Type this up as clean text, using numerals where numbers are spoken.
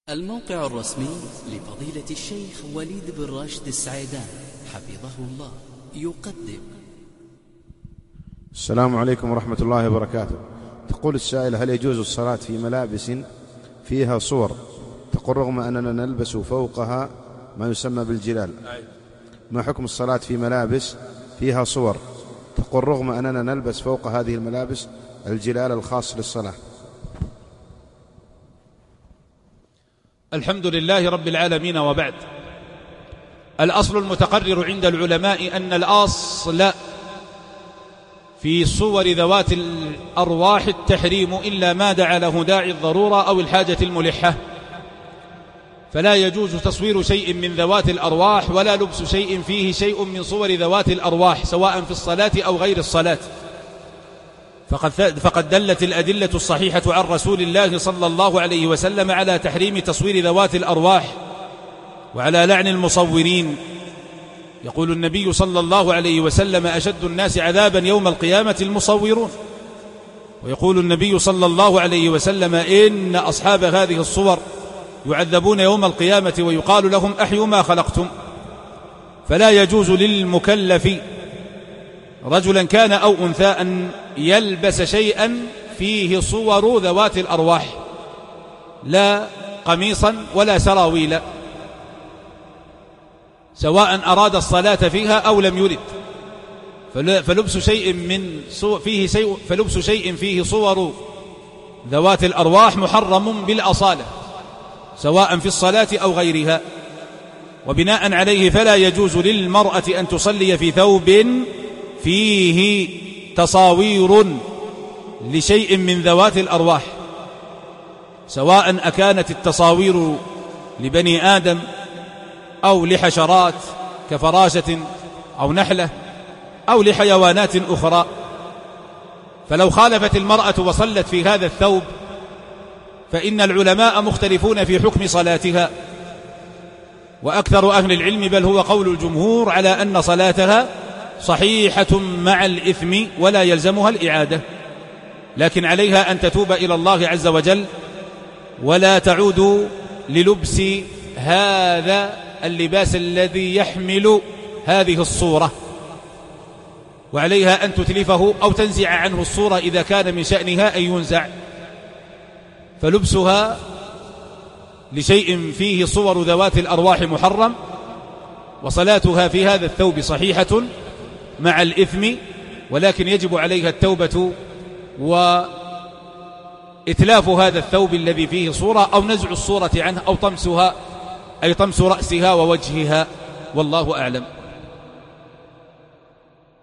الموقع الرسمي لفضيلة الشيخ وليد بن راشد السعيدان حفظه الله يقدم. السلام عليكم ورحمة الله وبركاته. تقول السائل: هل يجوز الصلاة في ملابس فيها صور؟ تقول: رغم أننا نلبس فوقها ما يسمى بالجلال. ما حكم الصلاة في ملابس فيها صور؟ تقول: رغم أننا نلبس فوق هذه الملابس الجلال الخاص للصلاة. الحمد لله رب العالمين، وبعد. الأصل المتقرر عند العلماء أن الأصل في صور ذوات الأرواح التحريم إلا ما دعا له داعي الضرورة أو الحاجة الملحة، فلا يجوز تصوير شيء من ذوات الأرواح ولا لبس شيء فيه شيء من صور ذوات الأرواح سواء في الصلاة أو غير الصلاة، فقد دلت الأدلة الصحيحة عن رسول الله صلى الله عليه وسلم على تحريم تصوير ذوات الأرواح وعلى لعن المصورين. يقول النبي صلى الله عليه وسلم: أشد الناس عذابا يوم القيامة المصورون. ويقول النبي صلى الله عليه وسلم: إن أصحاب هذه الصور يعذبون يوم القيامة ويقال لهم: أحيوا ما خلقتم. فلا يجوز للمكلف رجلا كان أو أنثى أن يلبس شيئا فيه صور ذوات الأرواح، لا قميصا ولا سراويلا، سواء أراد الصلاة فيها أو لم يرد. فلبس شيء فيه صور ذوات الأرواح محرم بالأصالة سواء في الصلاة أو غيرها. وبناء عليه فلا يجوز للمرأة أن تصلي في ثوب فيه تصاوير لشيء من ذوات الأرواح، سواء أكانت التصاوير لبني آدم أو لحشرات كفراشة أو نحلة أو لحيوانات أخرى. فلو خالفت المرأة وصلت في هذا الثوب فإن العلماء مختلفون في حكم صلاتها، وأكثر أهل العلم بل هو قول الجمهور على أن صلاتها صحيحة مع الإثم ولا يلزمها الإعادة، لكن عليها أن تتوب إلى الله عز وجل ولا تعود للبس هذا اللباس الذي يحمل هذه الصورة، وعليها أن تتلفه أو تنزع عنه الصورة إذا كان من شأنها أن ينزع. فلبسها لشيء فيه صور ذوات الأرواح محرم، وصلاتها في هذا الثوب صحيحة مع الإثم، ولكن يجب عليها التوبة وإتلاف هذا الثوب الذي فيه صورة أو نزع الصورة عنه أو طمسها، أي طمس رأسها ووجهها، والله أعلم.